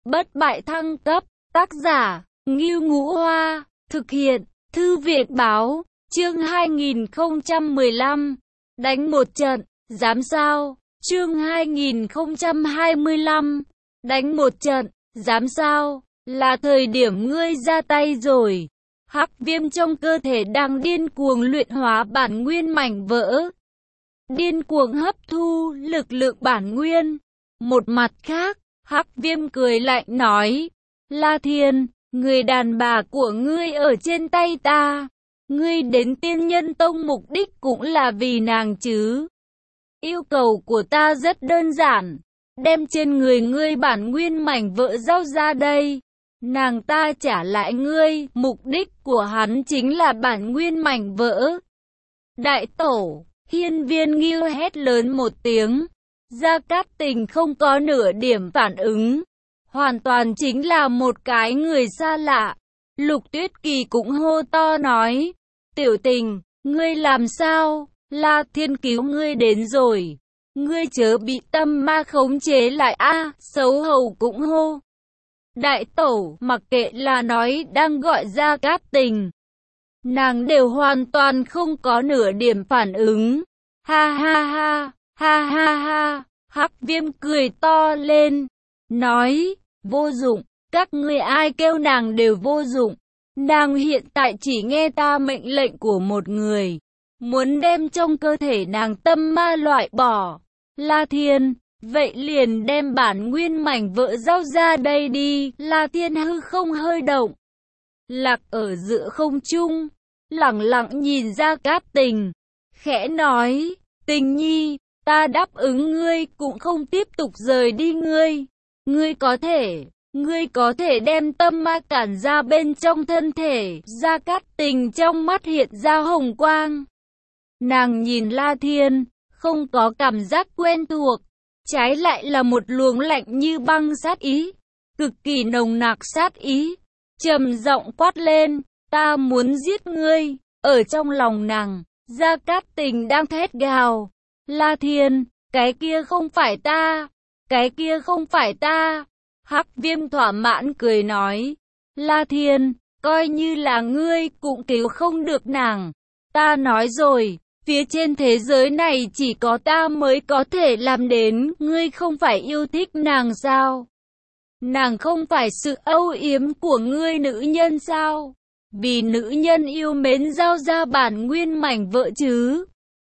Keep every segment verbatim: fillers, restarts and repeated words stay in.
bất bại thăng cấp, tác giả, Ngưu Ngũ Hoa, thực hiện, Thư viện Báo, chương hai nghìn không trăm mười lăm, đánh một trận, dám sao, chương hai nghìn không trăm hai mươi lăm, đánh một trận, dám sao, là thời điểm ngươi ra tay rồi. Hắc viêm trong cơ thể đang điên cuồng luyện hóa bản nguyên mảnh vỡ, điên cuồng hấp thu lực lượng bản nguyên. Một mặt khác, Hắc viêm cười lạnh nói, La Thiên, người đàn bà của ngươi ở trên tay ta, ngươi đến Tiên Nhân Tông mục đích cũng là vì nàng chứ. Yêu cầu của ta rất đơn giản, đem trên người ngươi bản nguyên mảnh vỡ giao ra đây, nàng ta trả lại ngươi. Mục đích của hắn chính là bản nguyên mảnh vỡ. Đại tổ, Hiên Viên Ngưu hét lớn một tiếng, Gia Cát Tình không có nửa điểm phản ứng, hoàn toàn chính là một cái người xa lạ. Lục Tuyết Kỳ cũng hô to nói, Tiểu Tình, ngươi làm sao? La Thiên cứu ngươi đến rồi, ngươi chớ bị tâm ma khống chế lại a. À, Xấu Hầu cũng hô. Đại tổ, mặc kệ là nói đang gọi Gia Cát Tình, nàng đều hoàn toàn không có nửa điểm phản ứng. Ha ha ha, ha ha ha, Hắc viêm cười to lên, nói, vô dụng, các ngươi ai kêu nàng đều vô dụng. Nàng hiện tại chỉ nghe ta mệnh lệnh của một người, muốn đem trong cơ thể nàng tâm ma loại bỏ. La Thiên, vậy liền đem bản nguyên mảnh vỡ giao ra đây đi. La Thiên hư không hơi động, lạc ở giữa không trung, lẳng lặng nhìn Gia Cát Tình, khẽ nói, Tình nhi, ta đáp ứng ngươi cũng không tiếp tục rời đi ngươi. Ngươi có thể, ngươi có thể đem tâm ma cản ra bên trong thân thể. Gia Cát Tình trong mắt hiện ra hồng quang. Nàng nhìn La Thiên, không có cảm giác quen thuộc, trái lại là một luồng lạnh như băng sát ý, cực kỳ nồng nặc sát ý. Trầm giọng quát lên, ta muốn giết ngươi. Ở trong lòng nàng, Gia Cát Tình đang thét gào, La Thiên, cái kia không phải ta, cái kia không phải ta. Hắc viêm thỏa mãn cười nói, La Thiên, coi như là ngươi cũng cứu không được nàng. Ta nói rồi, phía trên thế giới này chỉ có ta mới có thể làm đến. Ngươi không phải yêu thích nàng sao? Nàng không phải sự âu yếm của ngươi nữ nhân sao? Vì nữ nhân yêu mến giao ra bản nguyên mảnh vỡ chứ?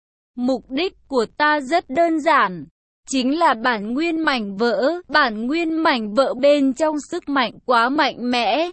Mục đích của ta rất đơn giản, chính là bản nguyên mảnh vỡ. Bản nguyên mảnh vỡ bên trong sức mạnh quá mạnh mẽ.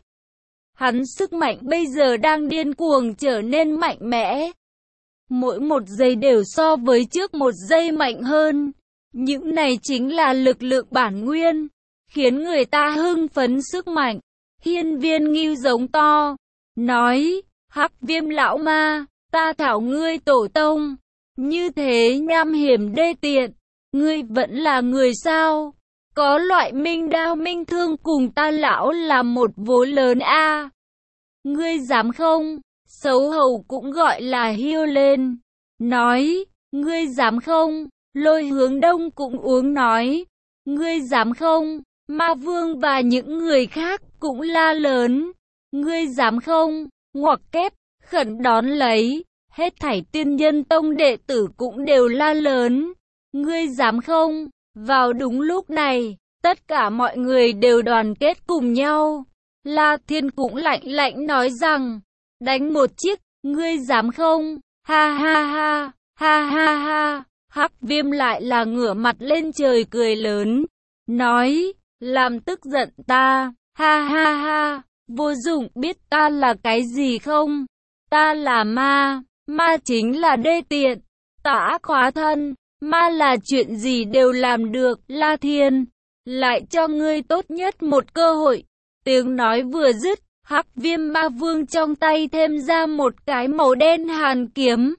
Hắn sức mạnh bây giờ đang điên cuồng trở nên mạnh mẽ. Mỗi một giây đều so với trước một giây mạnh hơn. Những này chính là lực lượng bản nguyên, khiến người ta hưng phấn sức mạnh. Hiên Viên Ngưu giống to, nói, Hắc viêm lão ma, ta thảo ngươi tổ tông, như thế nham hiểm đê tiện, ngươi vẫn là người sao? Có loại minh đao minh thương cùng ta lão là một vố lớn a. À. Ngươi dám không? Xấu Hầu cũng gọi là hiêu lên, nói, ngươi dám không? Lôi Hướng Đông cũng uống nói, ngươi dám không? Ma Vương và những người khác cũng la lớn, ngươi dám không? Ngoặc kép, khẩn đón lấy, hết thảy Tiên Nhân Tông đệ tử cũng đều la lớn, ngươi dám không? Vào đúng lúc này, tất cả mọi người đều đoàn kết cùng nhau. La Thiên cũng lạnh lạnh nói rằng, đánh một chiếc, ngươi dám không? Ha ha ha, ha ha ha. Hắc viêm lại là ngửa mặt lên trời cười lớn, nói, làm tức giận ta, ha ha ha, vô dụng, biết ta là cái gì không? Ta là ma, ma chính là đê tiện, tả khóa thân, ma là chuyện gì đều làm được. La Thiên, lại cho ngươi tốt nhất một cơ hội. Tiếng nói vừa dứt, Hắc viêm ma vương trong tay thêm ra một cái màu đen hàn kiếm.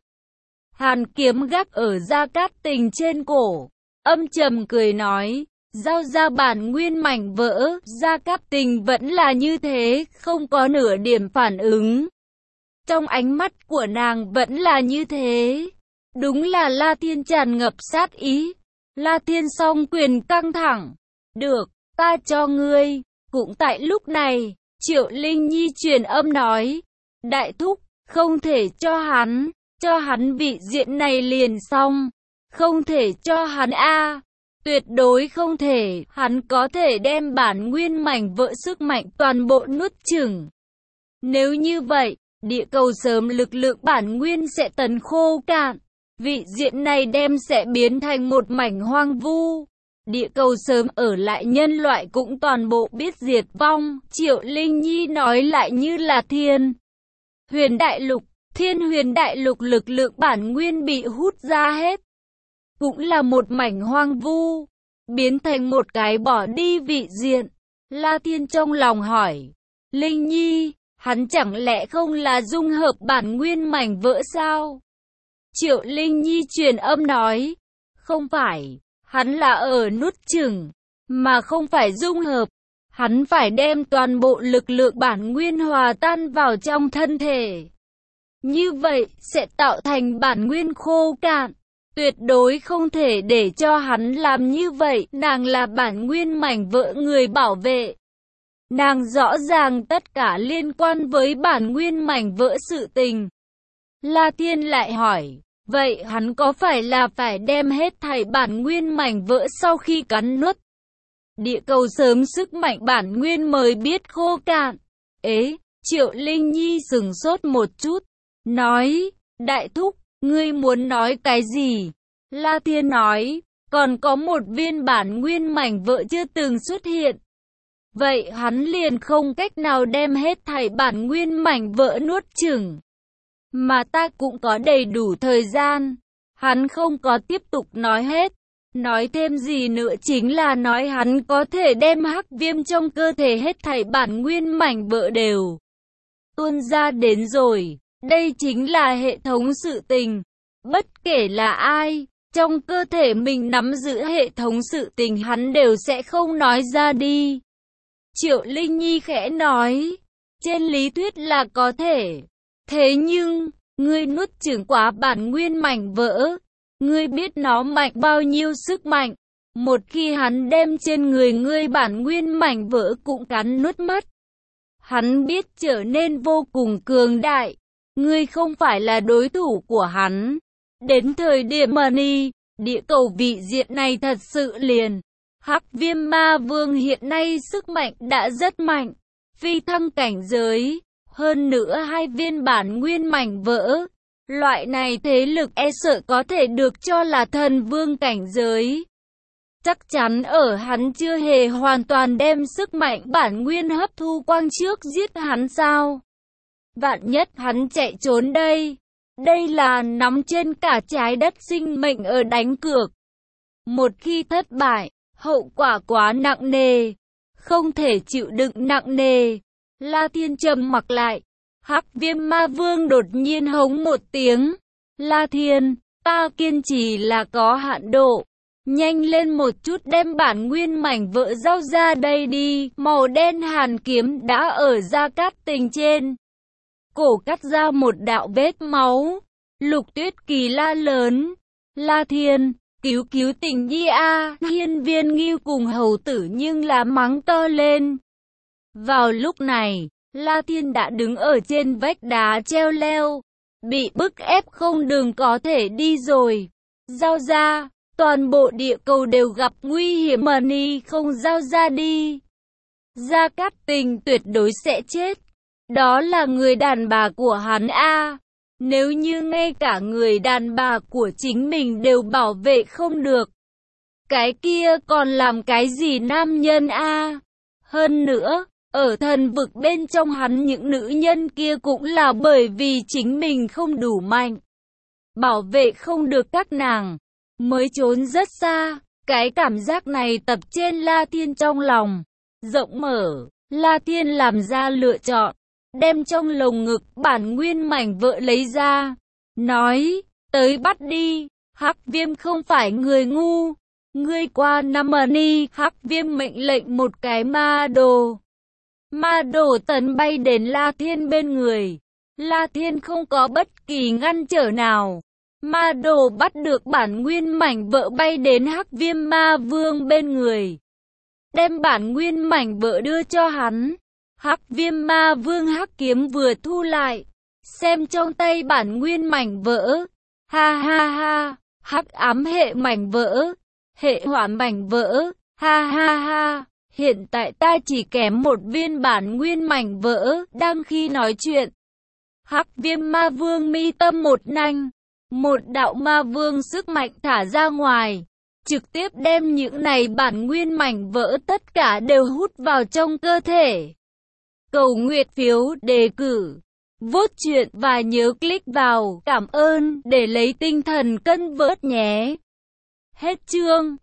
Hàn kiếm gác ở Gia Cát Tình trên cổ, âm trầm cười nói, giao ra bản nguyên mảnh vỡ. Gia Cát Tình vẫn là như thế, không có nửa điểm phản ứng. Trong ánh mắt của nàng vẫn là như thế. Đúng là La Thiên tràn ngập sát ý. La Thiên song quyền căng thẳng. Được, ta cho ngươi. Cũng tại lúc này, Triệu Linh Nhi truyền âm nói, đại thúc, không thể cho hắn, cho hắn vị diện này liền xong, không thể cho hắn a, tuyệt đối không thể, hắn có thể đem bản nguyên mảnh vỡ sức mạnh toàn bộ nuốt chửng. Nếu như vậy, địa cầu sớm lực lượng bản nguyên sẽ tấn khô cạn, vị diện này đem sẽ biến thành một mảnh hoang vu. Địa cầu sớm ở lại nhân loại cũng toàn bộ biết diệt vong. Triệu Linh Nhi nói lại như là thiên huyền đại lục, thiên huyền đại lục lực lượng bản nguyên bị hút ra hết. Cũng là một mảnh hoang vu, biến thành một cái bỏ đi vị diện. La Thiên trong lòng hỏi, Linh Nhi, hắn chẳng lẽ không là dung hợp bản nguyên mảnh vỡ sao? Triệu Linh Nhi truyền âm nói, không phải, hắn là ở nuốt chửng, mà không phải dung hợp. Hắn phải đem toàn bộ lực lượng bản nguyên hòa tan vào trong thân thể. Như vậy, sẽ tạo thành bản nguyên khô cạn. Tuyệt đối không thể để cho hắn làm như vậy. Nàng là bản nguyên mảnh vỡ người bảo vệ. Nàng rõ ràng tất cả liên quan với bản nguyên mảnh vỡ sự tình. La Thiên lại hỏi, vậy hắn có phải là phải đem hết thảy bản nguyên mảnh vỡ sau khi cắn nuốt? Địa cầu sớm sức mạnh bản nguyên mới biết khô cạn. Ế, Triệu Linh Nhi sừng sốt một chút, nói, đại thúc, ngươi muốn nói cái gì? La Thiên nói, còn có một viên bản nguyên mảnh vỡ chưa từng xuất hiện. Vậy hắn liền không cách nào đem hết thảy bản nguyên mảnh vỡ nuốt chửng. Mà ta cũng có đầy đủ thời gian. Hắn không có tiếp tục nói hết. Nói thêm gì nữa chính là nói hắn có thể đem hắc viêm trong cơ thể hết thảy bản nguyên mảnh vỡ đều tuôn ra đến rồi. Đây chính là hệ thống sự tình. Bất kể là ai, trong cơ thể mình nắm giữ hệ thống sự tình hắn đều sẽ không nói ra đi. Triệu Linh Nhi khẽ nói, trên lý thuyết là có thể. Thế nhưng, ngươi nuốt chửng quá bản nguyên mảnh vỡ. Ngươi biết nó mạnh bao nhiêu sức mạnh. Một khi hắn đem trên người ngươi bản nguyên mảnh vỡ cũng cắn nuốt mất. Hắn biết trở nên vô cùng cường đại. Ngươi không phải là đối thủ của hắn. Đến thời điểm Money, địa cầu vị diện này thật sự liền. Hắc viêm ma vương hiện nay sức mạnh đã rất mạnh. Phi thăng cảnh giới. Hơn nữa hai viên bản nguyên mảnh vỡ. Loại này thế lực e sợ có thể được cho là thần vương cảnh giới. Chắc chắn ở hắn chưa hề hoàn toàn đem sức mạnh bản nguyên hấp thu quang trước giết hắn sao? Vạn nhất hắn chạy trốn đây. Đây là nắm trên cả trái đất sinh mệnh ở đánh cược. Một khi thất bại, hậu quả quá nặng nề. Không thể chịu đựng nặng nề. La Thiên trầm mặc lại. Hắc viêm ma vương đột nhiên hống một tiếng. La Thiên, ta kiên trì là có hạn độ. Nhanh lên một chút đem bản nguyên mảnh vỡ giao ra đây đi. Màu đen hàn kiếm đã ở Gia Cát Tình trên cổ cắt ra một đạo vết máu. Lục Tuyết Kỳ la lớn, La Thiên, cứu cứu Tình Nhi a. Hiên Viên Ngưu cùng hầu tử nhưng là mắng to lên. Vào lúc này, La Thiên đã đứng ở trên vách đá treo leo, bị bức ép không đường có thể đi rồi. Giao ra, toàn bộ địa cầu đều gặp nguy hiểm, Money không giao ra đi. Gia Cát Tình tuyệt đối sẽ chết. Đó là người đàn bà của hắn a. Nếu như ngay cả người đàn bà của chính mình đều bảo vệ không được, cái kia còn làm cái gì nam nhân a? Hơn nữa, ở thần vực bên trong hắn những nữ nhân kia cũng là bởi vì chính mình không đủ mạnh, bảo vệ không được các nàng, mới trốn rất xa. Cái cảm giác này tập trên La Thiên trong lòng rộng mở. La Thiên làm ra lựa chọn, đem trong lồng ngực bản nguyên mảnh vỡ lấy ra, nói, tới bắt đi. Hắc viêm không phải người ngu. Ngươi qua năm Money. Hắc viêm mệnh lệnh một cái ma đồ. Ma đồ tấn bay đến La Thiên bên người. La Thiên không có bất kỳ ngăn trở nào. Ma đồ bắt được bản nguyên mảnh vỡ bay đến hắc viêm ma vương bên người. đem bản nguyên mảnh vỡ đưa cho hắn. Hắc Viêm Ma Vương hắc kiếm vừa thu lại, xem trong tay bản nguyên mảnh vỡ. Ha ha ha, hắc ám hệ mảnh vỡ, hệ hỏa mảnh vỡ, ha ha ha. Hiện tại ta chỉ kém một viên bản nguyên mảnh vỡ. Đang khi nói chuyện, Hắc Viêm Ma Vương mi tâm một nanh, một đạo ma vương sức mạnh thả ra ngoài, trực tiếp đem những này bản nguyên mảnh vỡ tất cả đều hút vào trong cơ thể. Cầu nguyện phiếu đề cử, vote chuyện và nhớ click vào cảm ơn để lấy tinh thần cân vớt nhé. Hết chương.